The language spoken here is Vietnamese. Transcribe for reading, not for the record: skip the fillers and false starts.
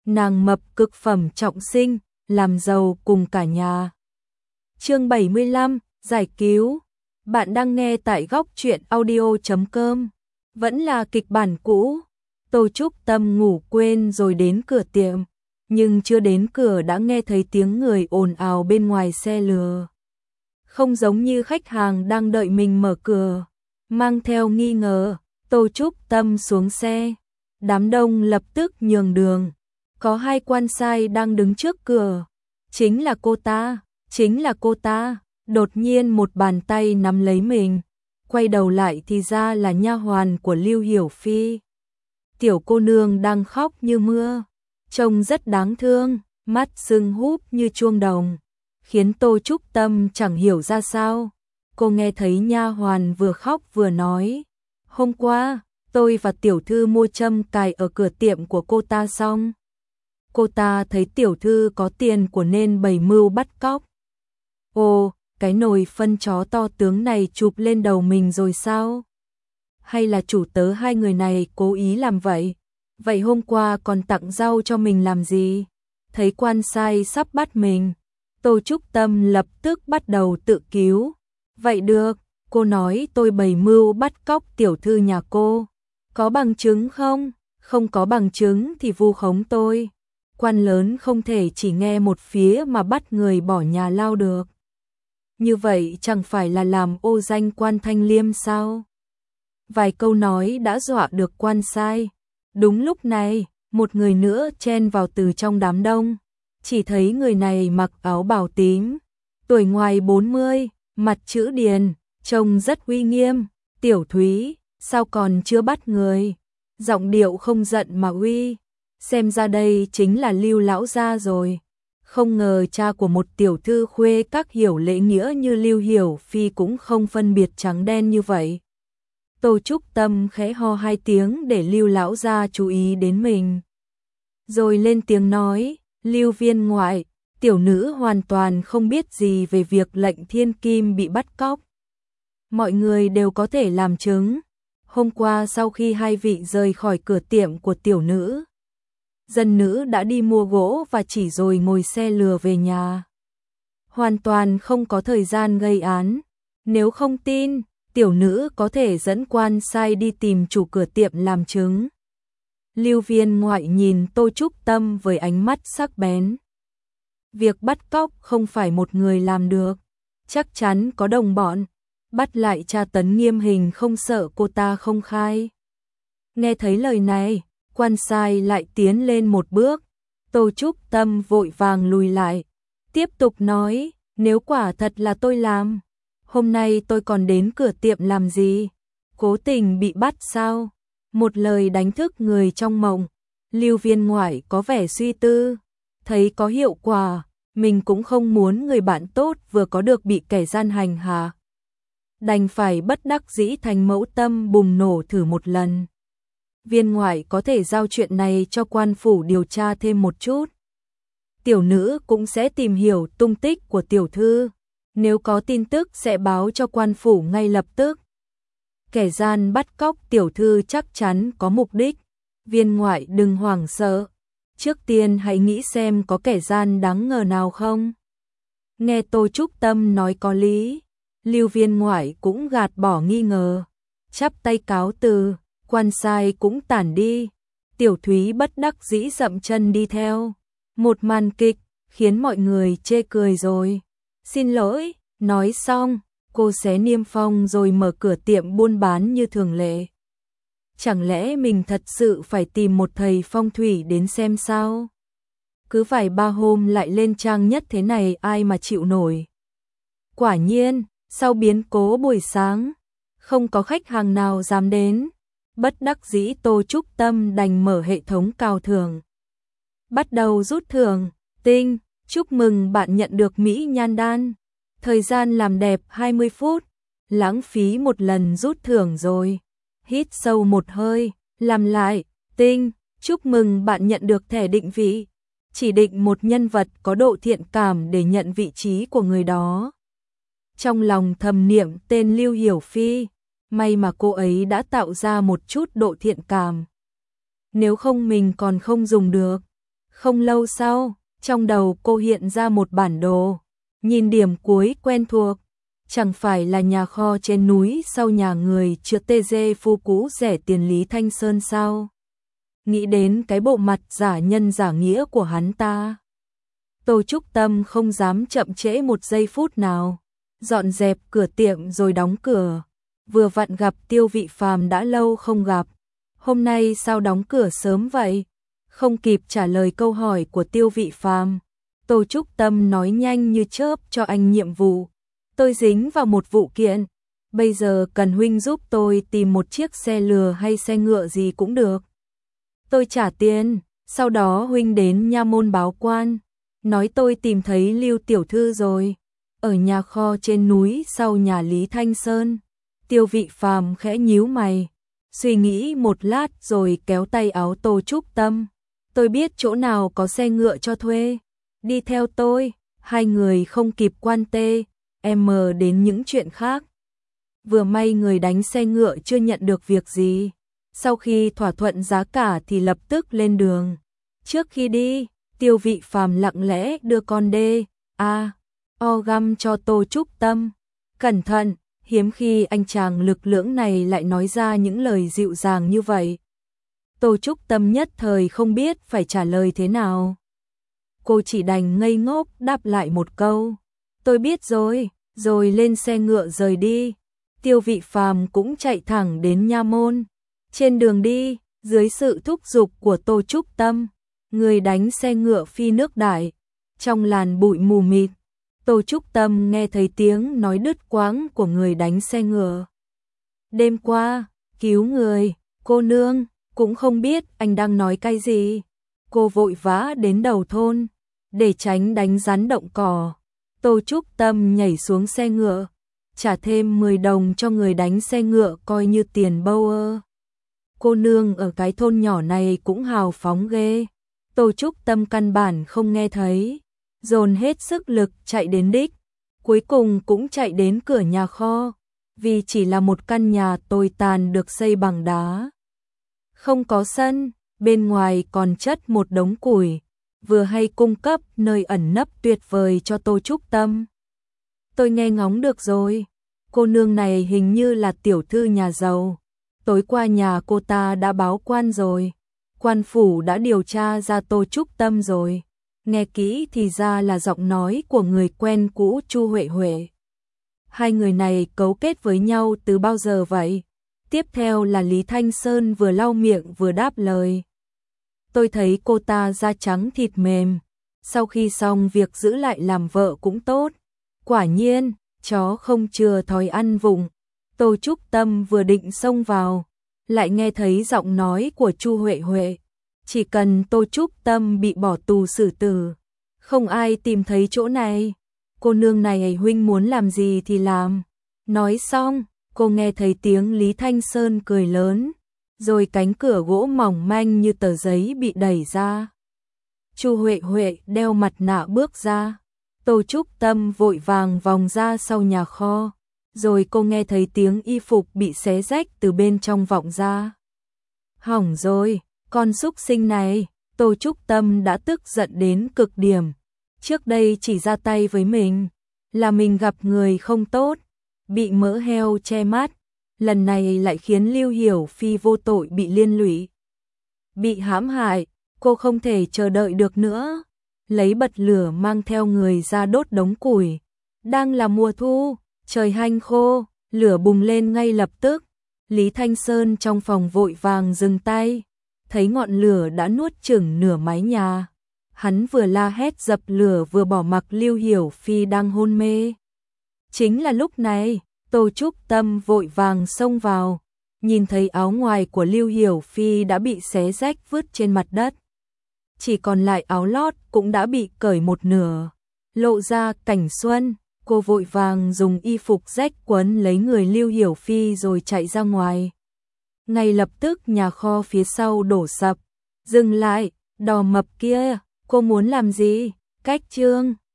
nàng mập cực phẩm trọng sinh, làm giàu cùng cả nhà. Chương 75, giải cứu. Bạn đang nghe tại góc truyện audio.com. Vẫn là kịch bản cũ. Tô Trúc Tâm ngủ quên rồi đến cửa tiệm, nhưng chưa đến cửa đã nghe thấy tiếng người ồn ào bên ngoài xe lừa. Không giống như khách hàng đang đợi mình mở cửa. Mang theo nghi ngờ, Tô Trúc Tâm xuống xe. Đám đông lập tức nhường đường. Có hai quan sai đang đứng trước cửa. Chính là cô ta. Đột nhiên một bàn tay nắm lấy mình. Quay đầu lại thì ra là nha hoàn của Lưu Hiểu Phi. Tiểu cô nương đang khóc như mưa, trông rất đáng thương, mắt sưng húp như chuông đồng, khiến Tô Trúc Tâm chẳng hiểu ra sao. Cô nghe thấy nha hoàn vừa khóc vừa nói, hôm qua, tôi và tiểu thư mua châm cài ở cửa tiệm của cô ta xong. Cô ta thấy tiểu thư có tiền của nên bày mưu bắt cóc. Ồ, cái nồi phân chó to tướng này chụp lên đầu mình rồi sao? Hay là chủ tớ hai người này cố ý làm vậy? Vậy hôm qua còn tặng rau cho mình làm gì? Thấy quan sai sắp bắt mình, Tô Trúc Tâm lập tức bắt đầu tự cứu. Vậy được, cô nói tôi bày mưu bắt cóc tiểu thư nhà cô. Có bằng chứng không? Không có bằng chứng thì vu khống tôi. Quan lớn không thể chỉ nghe một phía mà bắt người bỏ nhà lao được. Như vậy chẳng phải là làm ô danh quan Thanh Liêm sao? Vài câu nói đã dọa được quan sai. Đúng lúc này, một người nữa chen vào từ trong đám đông. Chỉ thấy người này mặc áo bào tím, tuổi ngoài 40, mặt chữ điền, trông rất uy nghiêm. Tiểu Thúy, sao còn chưa bắt người? Giọng điệu không giận mà uy. Xem ra đây chính là Lưu lão gia rồi. Không ngờ cha của một tiểu thư khuê các hiểu lễ nghĩa như Lưu Hiểu Phi cũng không phân biệt trắng đen như vậy. Tô Trúc Tâm khẽ ho hai tiếng để Lưu lão gia chú ý đến mình. Rồi lên tiếng nói, Lưu viên ngoại, tiểu nữ hoàn toàn không biết gì về việc lệnh Thiên Kim bị bắt cóc. Mọi người đều có thể làm chứng. Hôm qua sau khi hai vị rời khỏi cửa tiệm của tiểu nữ, dân nữ đã đi mua gỗ và chỉ rồi ngồi xe lừa về nhà. Hoàn toàn không có thời gian gây án. Nếu không tin, tiểu nữ có thể dẫn quan sai đi tìm chủ cửa tiệm làm chứng. Lưu viên ngoại nhìn Tô Trúc Tâm với ánh mắt sắc bén. Việc bắt cóc không phải một người làm được. Chắc chắn có đồng bọn. Bắt lại tra tấn nghiêm hình không sợ cô ta không khai. Nghe thấy lời này, quan sai lại tiến lên một bước. Tô Trúc Tâm vội vàng lùi lại. Tiếp tục nói, nếu quả thật là tôi làm, hôm nay tôi còn đến cửa tiệm làm gì? Cố tình bị bắt sao? Một lời đánh thức người trong mộng. Lưu viên ngoại có vẻ suy tư. Thấy có hiệu quả, mình cũng không muốn người bạn tốt vừa có được bị kẻ gian hành hạ. Đành phải bất đắc dĩ thành mẫu tâm bùng nổ thử một lần. Viên ngoại có thể giao chuyện này cho quan phủ điều tra thêm một chút. Tiểu nữ cũng sẽ tìm hiểu tung tích của tiểu thư. Nếu có tin tức sẽ báo cho quan phủ ngay lập tức. Kẻ gian bắt cóc tiểu thư chắc chắn có mục đích. Viên ngoại đừng hoảng sợ. Trước tiên hãy nghĩ xem có kẻ gian đáng ngờ nào không. Nghe Tô Trúc Tâm nói có lý, Lưu viên ngoại cũng gạt bỏ nghi ngờ. Chắp tay cáo từ, quan sai cũng tản đi. Tiểu Thúy bất đắc dĩ dậm chân đi theo. Một màn kịch khiến mọi người chê cười rồi. Xin lỗi, nói xong, cô xé niêm phong rồi mở cửa tiệm buôn bán như thường lệ. Chẳng lẽ mình thật sự phải tìm một thầy phong thủy đến xem sao? Cứ phải 3 hôm lại lên trang nhất thế này ai mà chịu nổi. Quả nhiên, sau biến cố buổi sáng, không có khách hàng nào dám đến. Bất đắc dĩ Tô Trúc Tâm đành mở hệ thống cao thưởng. Bắt đầu rút thưởng. Tinh, chúc mừng bạn nhận được Mỹ Nhan Đan. Thời gian làm đẹp 20 phút. Lãng phí một lần rút thưởng rồi. Hít sâu một hơi, làm lại. Tinh, chúc mừng bạn nhận được thẻ định vị. Chỉ định một nhân vật có độ thiện cảm để nhận vị trí của người đó. Trong lòng thầm niệm tên Lưu Hiểu Phi. May mà cô ấy đã tạo ra một chút độ thiện cảm. Nếu không mình còn không dùng được. Không lâu sau, trong đầu cô hiện ra một bản đồ, nhìn điểm cuối quen thuộc, chẳng phải là nhà kho trên núi sau nhà người chưa tê dê phu cũ rẻ tiền Lý Thanh Sơn sao? Nghĩ đến cái bộ mặt giả nhân giả nghĩa của hắn ta, Tô Trúc Tâm không dám chậm trễ một giây phút nào, dọn dẹp cửa tiệm rồi đóng cửa. Vừa vặn gặp Tiêu Vị Phàm đã lâu không gặp, hôm nay sao đóng cửa sớm vậy? Không kịp trả lời câu hỏi của Tiêu Vị Phàm, Tô Trúc Tâm nói nhanh như chớp cho anh nhiệm vụ. Tôi dính vào một vụ kiện, bây giờ cần huynh giúp tôi tìm một chiếc xe lừa hay xe ngựa gì cũng được. Tôi trả tiền, sau đó huynh đến nha môn báo quan, nói tôi tìm thấy Lưu tiểu thư rồi, ở nhà kho trên núi sau nhà Lý Thanh Sơn. Tiêu Vị Phàm khẽ nhíu mày, suy nghĩ một lát rồi kéo tay áo Tô Trúc Tâm. Tôi biết chỗ nào có xe ngựa cho thuê, đi theo tôi. Hai người không kịp quan tê đến những chuyện khác. Vừa may người đánh xe ngựa chưa nhận được việc gì, sau khi thỏa thuận giá cả thì lập tức lên đường. Trước khi đi, Tiêu Vị Phàm lặng lẽ đưa con găm cho Tô Trúc Tâm. Cẩn thận, hiếm khi anh chàng lực lưỡng này lại nói ra những lời dịu dàng như vậy. Tô Trúc Tâm nhất thời không biết phải trả lời thế nào. Cô chỉ đành ngây ngốc đáp lại một câu, tôi biết rồi lên xe ngựa rời đi. Tiêu Vị Phàm cũng chạy thẳng đến nha môn. Trên đường đi, dưới sự thúc giục của Tô Trúc Tâm, người đánh xe ngựa phi nước đại. Trong làn bụi mù mịt, Tô Trúc Tâm nghe thấy tiếng nói đứt quãng của người đánh xe ngựa. Đêm qua, cứu người, cô nương, cũng không biết anh đang nói cái gì. Cô vội vã đến đầu thôn, để tránh đánh rắn động cỏ. Tô Trúc Tâm nhảy xuống xe ngựa, trả thêm 10 đồng cho người đánh xe ngựa coi như tiền bâu ơ. Cô nương ở cái thôn nhỏ này cũng hào phóng ghê. Tô Trúc Tâm căn bản không nghe thấy, dồn hết sức lực chạy đến đích, cuối cùng cũng chạy đến cửa nhà kho, vì chỉ là một căn nhà tồi tàn được xây bằng đá. Không có sân, bên ngoài còn chất một đống củi, vừa hay cung cấp nơi ẩn nấp tuyệt vời cho Tô Trúc Tâm. Tôi nghe ngóng được rồi, cô nương này hình như là tiểu thư nhà giàu. Tối qua nhà cô ta đã báo quan rồi, quan phủ đã điều tra ra Tô Trúc Tâm rồi. Nghe kỹ thì ra là giọng nói của người quen cũ Chu Huệ Huệ. Hai người này cấu kết với nhau từ bao giờ vậy? Tiếp theo là Lý Thanh Sơn vừa lau miệng vừa đáp lời. Tôi thấy cô ta da trắng thịt mềm, sau khi xong việc giữ lại làm vợ cũng tốt. Quả nhiên, chó không chừa thói ăn vụng. Tô Trúc Tâm vừa định xông vào, lại nghe thấy giọng nói của Chu Huệ Huệ. Chỉ cần Tô Trúc Tâm bị bỏ tù xử tử, không ai tìm thấy chỗ này. Cô nương này huynh muốn làm gì thì làm. Nói xong, cô nghe thấy tiếng Lý Thanh Sơn cười lớn, rồi cánh cửa gỗ mỏng manh như tờ giấy bị đẩy ra. Chu Huệ Huệ đeo mặt nạ bước ra. Tô Trúc Tâm vội vàng vòng ra sau nhà kho, rồi cô nghe thấy tiếng y phục bị xé rách từ bên trong vọng ra. Hỏng rồi, con súc sinh này. Tô Trúc Tâm đã tức giận đến cực điểm. Trước đây chỉ ra tay với mình là mình gặp người không tốt, bị mỡ heo che mắt. Lần này lại khiến Lưu Hiểu Phi vô tội bị liên lụy, bị hãm hại. Cô không thể chờ đợi được nữa, lấy bật lửa mang theo người ra đốt đống củi. Đang là mùa thu, trời hanh khô, lửa bùng lên ngay lập tức. Lý Thanh Sơn trong phòng vội vàng dừng tay, thấy ngọn lửa đã nuốt chửng nửa mái nhà. Hắn vừa la hét dập lửa vừa bỏ mặc Lưu Hiểu Phi đang hôn mê. Chính là lúc này, Tô Trúc Tâm vội vàng xông vào, nhìn thấy áo ngoài của Lưu Hiểu Phi đã bị xé rách vứt trên mặt đất. Chỉ còn lại áo lót cũng đã bị cởi một nửa, lộ ra cảnh xuân. Cô vội vàng dùng y phục rách quấn lấy người Lưu Hiểu Phi rồi chạy ra ngoài. Ngay lập tức nhà kho phía sau đổ sập. Dừng lại, đò mập kia, cô muốn làm gì? Cách chương